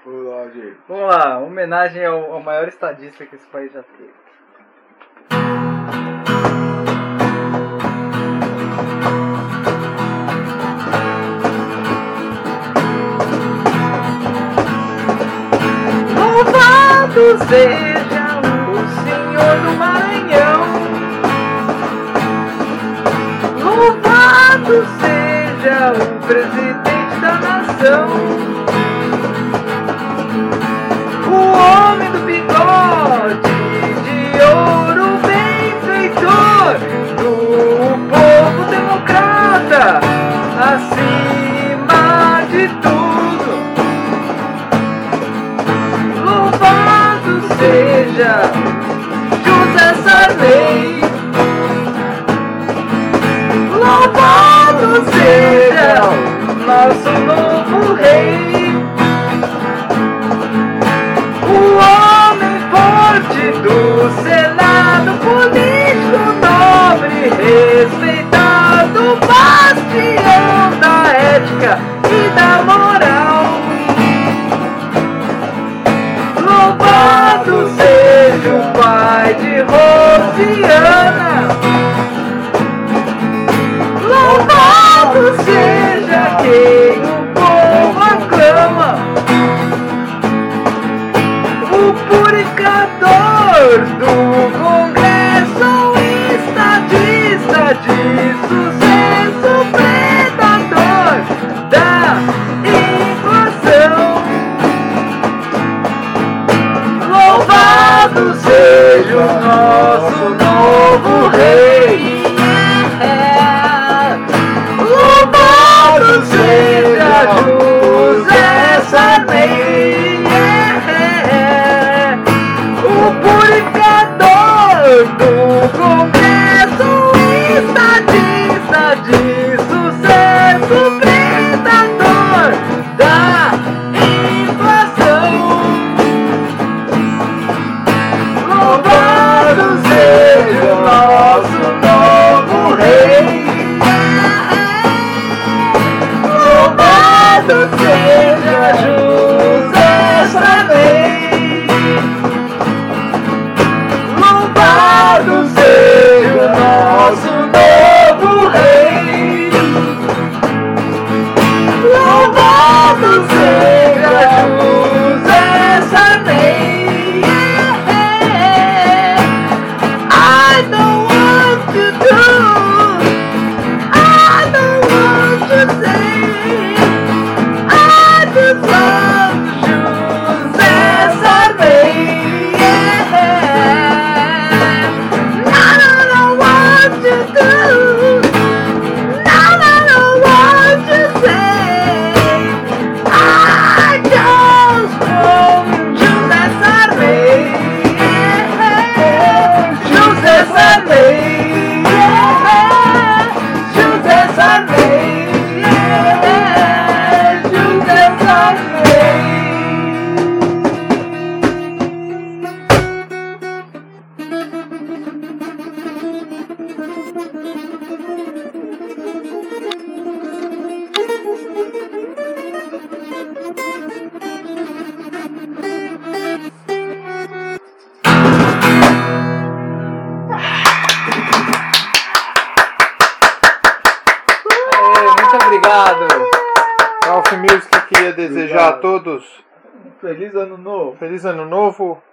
Vamos lá, homenagem ao maior estadista que esse país já teve. Louvado seja o Senhor do Maranhão. Louvado seja o presidente da nação. O homem do bigode de ouro, benfeitor do povo democrata, acima de tudo. Louvado seja José Sarney. Louvado seja nosso novo rei. O homem forte do Senado, político nobre, respeitado, bastião da ética e da moral. Louvado seja o pai de Rosiana. Louvado seja quem o povo aclama. O purificador do Congresso, estadista de sucesso, predador da inflação. Louvado seja o nosso novo rei. Louvado seja José Sarney. O purificador do Congresso, estadista de sucesso, predador da inflação. Louvado seja o nosso novo rei. Louvado seja José Sarney. Louvado seja o nosso novo rei. Louvado seja José Sarney. I don't want to do, I don't want to say, I just love José Sarney. Obrigado. Ralph Music queria desejar a todos Feliz Ano Novo. Feliz Ano Novo.